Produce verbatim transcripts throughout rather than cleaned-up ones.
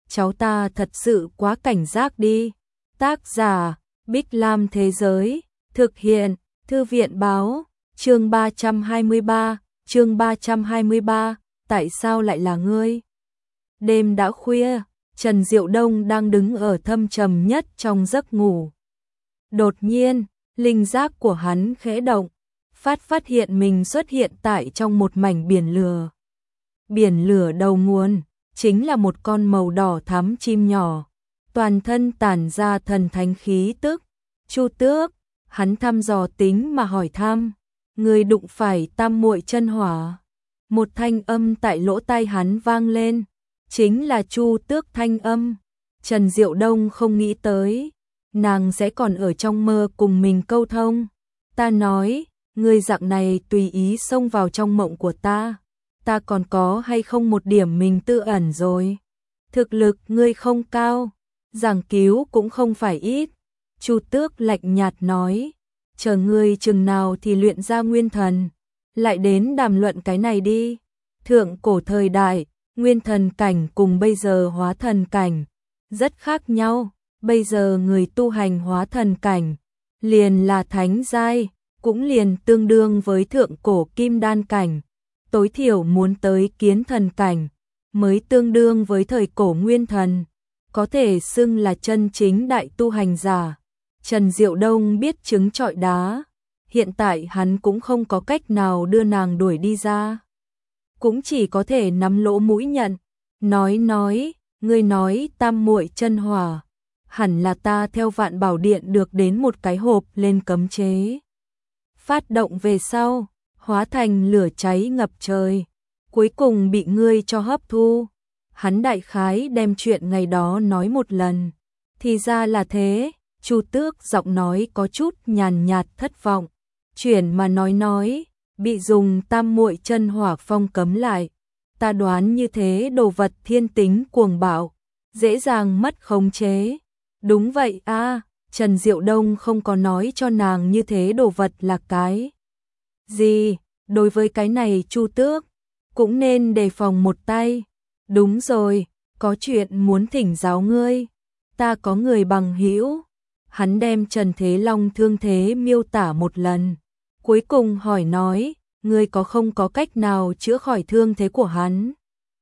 cháu ta thật sự quá cảnh giác đi. Tác giả, Bích Lam Thế Giới, thực hiện, Thư viện Báo, chương ba trăm hai mươi ba, chương ba trăm hai mươi ba, tại sao lại là ngươi? Đêm đã khuya, Trần Diệu Đông đang đứng ở thâm trầm nhất trong giấc ngủ. Đột nhiên, linh giác của hắn khẽ động, phát phát hiện mình xuất hiện tại trong một mảnh biển lửa. Biển lửa đầu nguồn chính là một con màu đỏ thắm chim nhỏ, toàn thân tản ra thần thánh khí tức. Chu Tước, hắn thăm dò tính mà hỏi thăm, người đụng phải tam muội chân hỏa. Một thanh âm tại lỗ tai hắn vang lên, chính là Chu Tước thanh âm. Trần Diệu Đông không nghĩ tới, nàng sẽ còn ở trong mơ cùng mình câu thông. Ta nói, ngươi dạng này tùy ý xông vào trong mộng của ta, ta còn có hay không một điểm mình tư ẩn rồi. Thực lực ngươi không cao, giảng cứu cũng không phải ít. Chu Tước lạnh nhạt nói, chờ ngươi chừng nào thì luyện ra nguyên thần, lại đến đàm luận cái này đi. Thượng cổ thời đại, nguyên thần cảnh cùng bây giờ hóa thần cảnh rất khác nhau. Bây giờ người tu hành hóa thần cảnh liền là thánh giai, cũng liền tương đương với thượng cổ kim đan cảnh. Tối thiểu muốn tới kiến thần cảnh mới tương đương với thời cổ nguyên thần, có thể xưng là chân chính đại tu hành giả. Trần Diệu Đông biết trứng trọi đá, hiện tại hắn cũng không có cách nào đưa nàng đuổi đi ra, cũng chỉ có thể nắm lỗ mũi nhận. Nói nói, ngươi nói tam muội chân hỏa, hẳn là ta theo Vạn Bảo Điện được đến một cái hộp lên cấm chế. Phát động về sau, hóa thành lửa cháy ngập trời, cuối cùng bị ngươi cho hấp thu. Hắn đại khái đem chuyện ngày đó nói một lần. Thì ra là thế. Chu Tước giọng nói có chút nhàn nhạt thất vọng. Chuyển mà nói nói, bị dùng tam muội chân hỏa phong cấm lại. Ta đoán như thế đồ vật thiên tính cuồng bạo, dễ dàng mất khống chế. Đúng vậy a, à, Trần Diệu Đông không có nói cho nàng như thế đồ vật là cái gì. Đối với cái này Chu Tước cũng nên đề phòng một tay. Đúng rồi, có chuyện muốn thỉnh giáo ngươi. Ta có người bằng hữu. Hắn đem Trần Thế Long thương thế miêu tả một lần, cuối cùng hỏi nói, ngươi có không có cách nào chữa khỏi thương thế của hắn?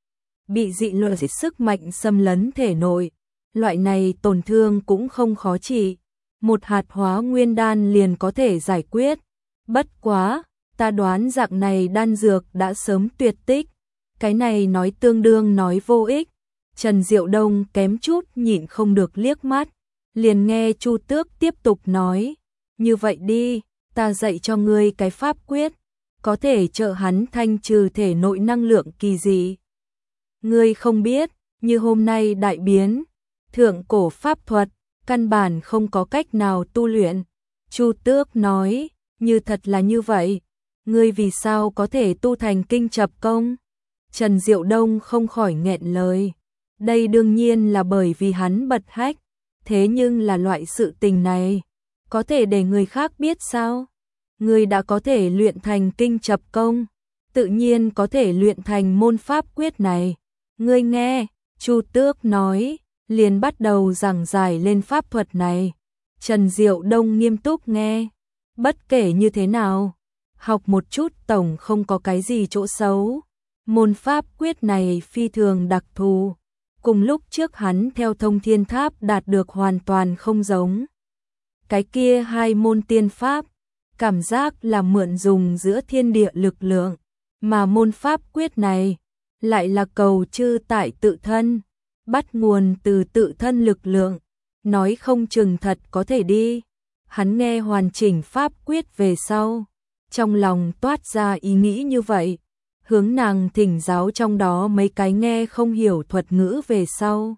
Bị dị loại sức mạnh xâm lấn thể nội, loại này tổn thương cũng không khó trị, một hạt hóa nguyên đan liền có thể giải quyết. Bất quá, ta đoán dạng này đan dược đã sớm tuyệt tích. Cái này nói tương đương nói vô ích. Trần Diệu Đông kém chút nhịn không được liếc mắt, liền nghe Chu Tước tiếp tục nói, như vậy đi, ta dạy cho ngươi cái pháp quyết, có thể trợ hắn thanh trừ thể nội năng lượng kỳ dị. Ngươi không biết, như hôm nay đại biến, thượng cổ pháp thuật, căn bản không có cách nào tu luyện. Chu Tước nói, như thật là như vậy, ngươi vì sao có thể tu thành kinh chập công? Trần Diệu Đông không khỏi nghẹn lời. Đây đương nhiên là bởi vì hắn bật hách, thế nhưng là loại sự tình này, có thể để người khác biết sao? Ngươi đã có thể luyện thành kinh chập công, tự nhiên có thể luyện thành môn pháp quyết này. Ngươi nghe, Chu Tước nói, liền bắt đầu giảng giải lên pháp thuật này. Trần Diệu Đông nghiêm túc nghe, bất kể như thế nào, học một chút tổng không có cái gì chỗ xấu. Môn pháp quyết này phi thường đặc thù, cùng lúc trước hắn theo Thông Thiên Tháp đạt được hoàn toàn không giống. Cái kia hai môn tiên pháp, cảm giác là mượn dùng giữa thiên địa lực lượng, mà môn pháp quyết này lại là cầu chư tại tự thân, bắt nguồn từ tự thân lực lượng, nói không chừng thật có thể đi. Hắn nghe hoàn chỉnh pháp quyết về sau, trong lòng toát ra ý nghĩ như vậy, hướng nàng thỉnh giáo trong đó mấy cái nghe không hiểu thuật ngữ về sau.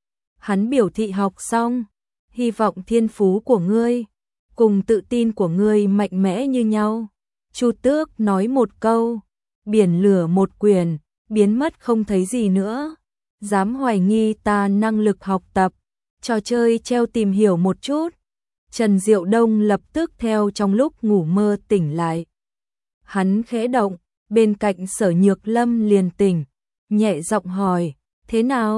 Hắn biểu thị học xong, hy vọng thiên phú của ngươi cùng tự tin của ngươi mạnh mẽ như nhau. Chu Tước nói một câu, biển lửa một quyển, biến mất không thấy gì nữa. Dám hoài nghi ta năng lực học tập, trò chơi treo tìm hiểu một chút. Trần Diệu Đông lập tức theo trong lúc ngủ mơ tỉnh lại. Hắn khẽ động, bên cạnh Sở Nhược Lâm liền tỉnh, nhẹ giọng hỏi, thế nào?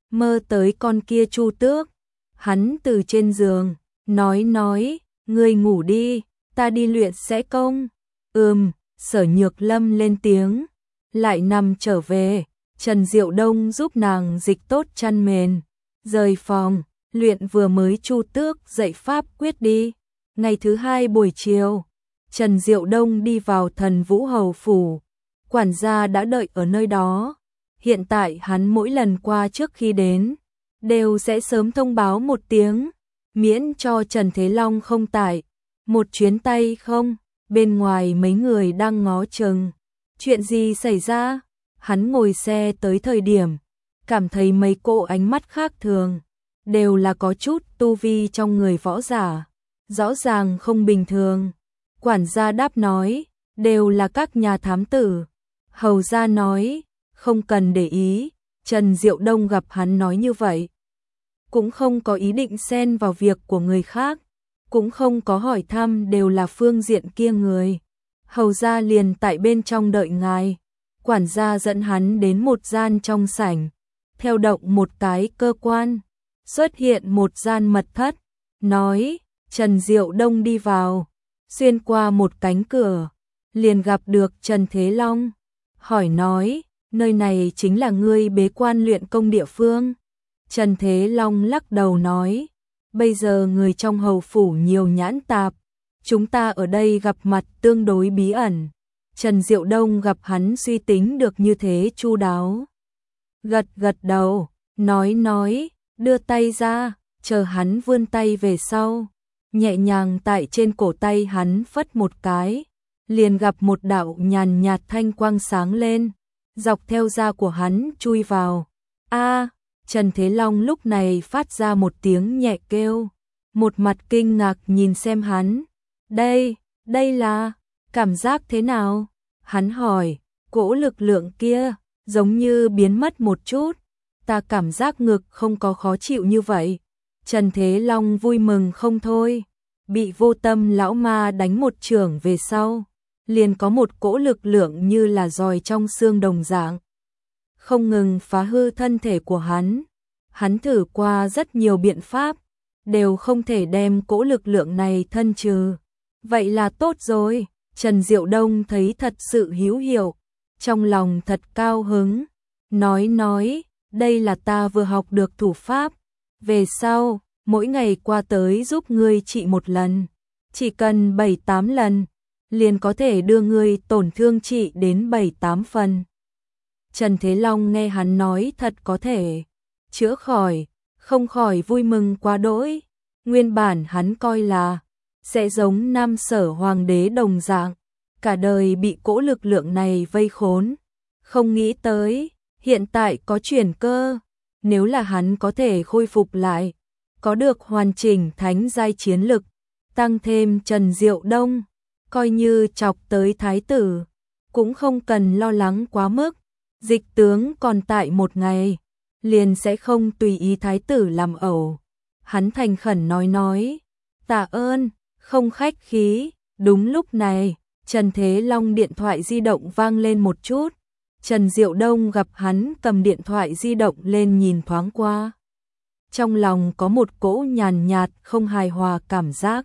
mơ tới con kia Chu Tước. Hắn từ trên giường, nói nói, ngươi ngủ đi, ta đi luyện sẽ công. Ừm, Sở Nhược Lâm lên tiếng, lại nằm trở về. Trần Diệu Đông giúp nàng dịch tốt chăn mền, rời phòng, luyện vừa mới Chu Tước dạy pháp quyết đi. Ngày thứ hai buổi chiều, Trần Diệu Đông đi vào Thần Vũ Hầu phủ, quản gia đã đợi ở nơi đó. Hiện tại hắn mỗi lần qua trước khi đến, đều sẽ sớm thông báo một tiếng, miễn cho Trần Thế Long không tại. Một chuyến tay không, bên ngoài mấy người đang ngó chừng. Chuyện gì xảy ra? Hắn ngồi xe tới thời điểm, cảm thấy mấy cỗ ánh mắt khác thường, đều là có chút tu vi trong người võ giả, rõ ràng không bình thường. Quản gia đáp nói, đều là các nhà thám tử. Hầu gia nói, không cần để ý. Trần Diệu Đông gặp hắn nói như vậy, cũng không có ý định xen vào việc của người khác, cũng không có hỏi thăm, đều là phương diện kia người. Hầu gia liền tại bên trong đợi ngài. Quản gia dẫn hắn đến một gian trong sảnh, theo động một cái cơ quan, xuất hiện một gian mật thất, nói, Trần Diệu Đông đi vào, xuyên qua một cánh cửa, liền gặp được Trần Thế Long, hỏi nói, nơi này chính là ngươi bế quan luyện công địa phương. Trần Thế Long lắc đầu nói, bây giờ người trong hầu phủ nhiều nhãn tạp, chúng ta ở đây gặp mặt tương đối bí ẩn. Trần Diệu Đông gặp hắn suy tính được như thế chu đáo, gật gật đầu, nói nói, đưa tay ra, chờ hắn vươn tay về sau, nhẹ nhàng tại trên cổ tay hắn phất một cái, liền gặp một đạo nhàn nhạt thanh quang sáng lên, dọc theo da của hắn chui vào. A, Trần Thế Long lúc này phát ra một tiếng nhẹ kêu, một mặt kinh ngạc nhìn xem hắn. Đây, đây là cảm giác thế nào? Hắn hỏi, cỗ lực lượng kia giống như biến mất một chút, ta cảm giác ngực không có khó chịu như vậy. Trần Thế Long vui mừng không thôi, bị Vô Tâm lão ma đánh một chưởng về sau, liền có một cỗ lực lượng như là giòi trong xương đồng dạng, không ngừng phá hư thân thể của hắn. Hắn thử qua rất nhiều biện pháp, đều không thể đem cỗ lực lượng này thân trừ. Vậy là tốt rồi. Trần Diệu Đông thấy thật sự hữu hiệu, trong lòng thật cao hứng, nói nói, đây là ta vừa học được thủ pháp, về sau, mỗi ngày qua tới giúp ngươi trị một lần, chỉ cần bảy tám lần, liền có thể đưa ngươi tổn thương trị đến bảy tám phần. Trần Thế Long nghe hắn nói thật có thể chữa khỏi, không khỏi vui mừng quá đỗi. Nguyên bản hắn coi là sẽ giống Nam Sở hoàng đế đồng dạng, cả đời bị cỗ lực lượng này vây khốn, không nghĩ tới hiện tại có chuyển cơ, nếu là hắn có thể khôi phục lại, có được hoàn chỉnh thánh giai chiến lực, tăng thêm Trần Diệu Đông, coi như chọc tới thái tử, cũng không cần lo lắng quá mức. Dịch tướng còn tại một ngày, liền sẽ không tùy ý thái tử làm ẩu. Hắn thành khẩn nói nói, tạ ơn, không khách khí. Đúng lúc này, Trần Thế Long điện thoại di động vang lên một chút. Trần Diệu Đông gặp hắn cầm điện thoại di động lên nhìn thoáng qua, trong lòng có một cỗ nhàn nhạt không hài hòa cảm giác.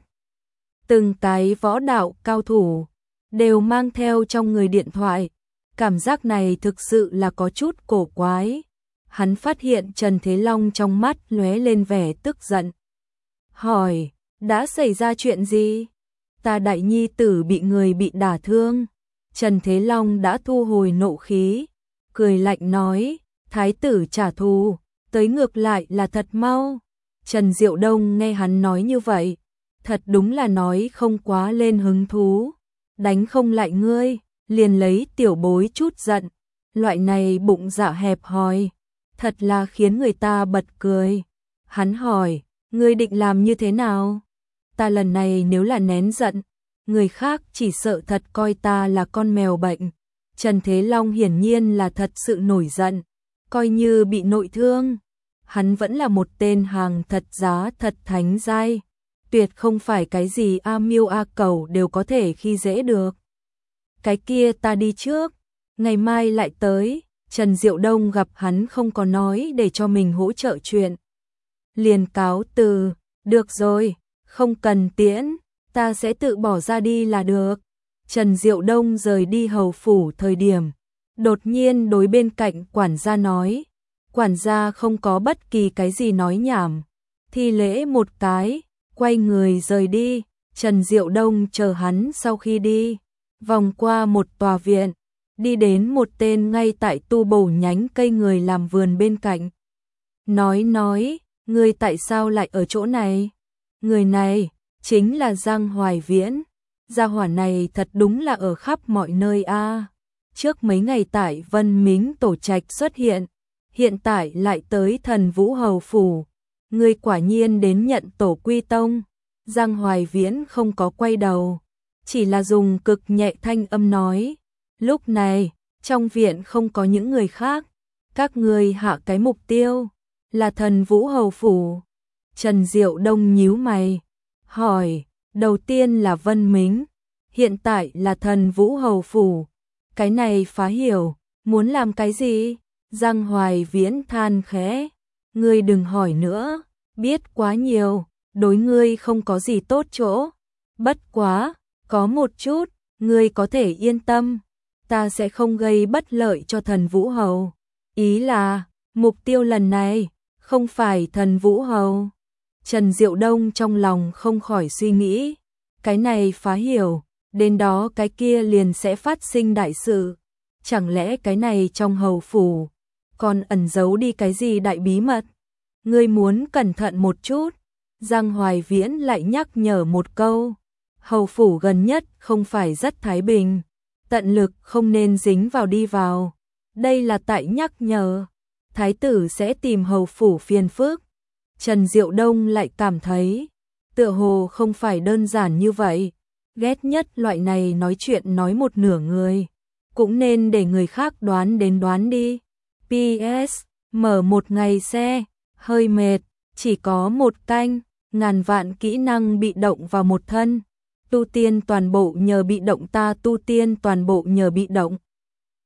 Từng cái võ đạo cao thủ đều mang theo trong người điện thoại, cảm giác này thực sự là có chút cổ quái. Hắn phát hiện Trần Thế Long trong mắt lóe lên vẻ tức giận, hỏi, đã xảy ra chuyện gì? Ta đại nhi tử bị người bị đả thương. Trần Thế Long đã thu hồi nộ khí, cười lạnh nói, thái tử trả thù, tới ngược lại là thật mau. Trần Diệu Đông nghe hắn nói như vậy, thật đúng là nói không quá lên hứng thú, đánh không lại ngươi, liền lấy tiểu bối chút giận, loại này bụng dạ hẹp hòi, thật là khiến người ta bật cười. Hắn hỏi, ngươi định làm như thế nào? Ta lần này nếu là nén giận, người khác chỉ sợ thật coi ta là con mèo bệnh. Trần Thế Long hiển nhiên là thật sự nổi giận, coi như bị nội thương, hắn vẫn là một tên hàng thật giá thật thánh giai, tuyệt không phải cái gì A Miêu A Cẩu đều có thể khi dễ được. Cái kia ta đi trước, ngày mai lại tới. Trần Diệu Đông gặp hắn không có nói để cho mình hỗ trợ chuyện. Liền cáo từ, được rồi, không cần tiễn, ta sẽ tự bỏ ra đi là được. Trần Diệu Đông rời đi hầu phủ thời điểm, đột nhiên đối bên cạnh quản gia nói, quản gia không có bất kỳ cái gì nói nhảm, thi lễ một cái, quay người rời đi. Trần Diệu Đông chờ hắn sau khi đi, vòng qua một tòa viện, đi đến một tên ngay tại tu bổ nhánh cây người làm vườn bên cạnh. Nói nói, người tại sao lại ở chỗ này? Người này, chính là Giang Hoài Viễn. Gia hỏa này thật đúng là ở khắp mọi nơi a. À. Trước mấy ngày tại Vân Mính Tổ Trạch xuất hiện, hiện tại lại tới Thần Vũ Hầu Phủ. Người quả nhiên đến nhận tổ quy tông. Giang Hoài Viễn không có quay đầu, chỉ là dùng cực nhẹ thanh âm nói, lúc này, trong viện không có những người khác, các người hạ cái mục tiêu, là Thần Vũ Hầu Phủ. Trần Diệu Đông nhíu mày, hỏi, đầu tiên là Vân Mính, hiện tại là Thần Vũ Hầu Phủ, cái này phá hiểu, muốn làm cái gì? Giang Hoài Viễn than khẽ, ngươi đừng hỏi nữa, biết quá nhiều, đối ngươi không có gì tốt chỗ, bất quá, có một chút, ngươi có thể yên tâm, ta sẽ không gây bất lợi cho Thần Vũ Hầu. Ý là, mục tiêu lần này, không phải Thần Vũ Hầu. Trần Diệu Đông trong lòng không khỏi suy nghĩ, cái này phá hiểu, đến đó cái kia liền sẽ phát sinh đại sự. Chẳng lẽ cái này trong hầu phủ, còn ẩn giấu đi cái gì đại bí mật? Ngươi muốn cẩn thận một chút. Giang Hoài Viễn lại nhắc nhở một câu, hầu phủ gần nhất không phải rất thái bình, tận lực không nên dính vào đi vào. Đây là tại nhắc nhở, thái tử sẽ tìm hầu phủ phiền phức. Trần Diệu Đông lại cảm thấy, tựa hồ không phải đơn giản như vậy, ghét nhất loại này nói chuyện nói một nửa người, cũng nên để người khác đoán đến đoán đi. pê ét, mở một ngày xe, hơi mệt, chỉ có một canh, ngàn vạn kỹ năng bị động vào một thân, tu tiên toàn bộ nhờ bị động ta tu tiên toàn bộ nhờ bị động.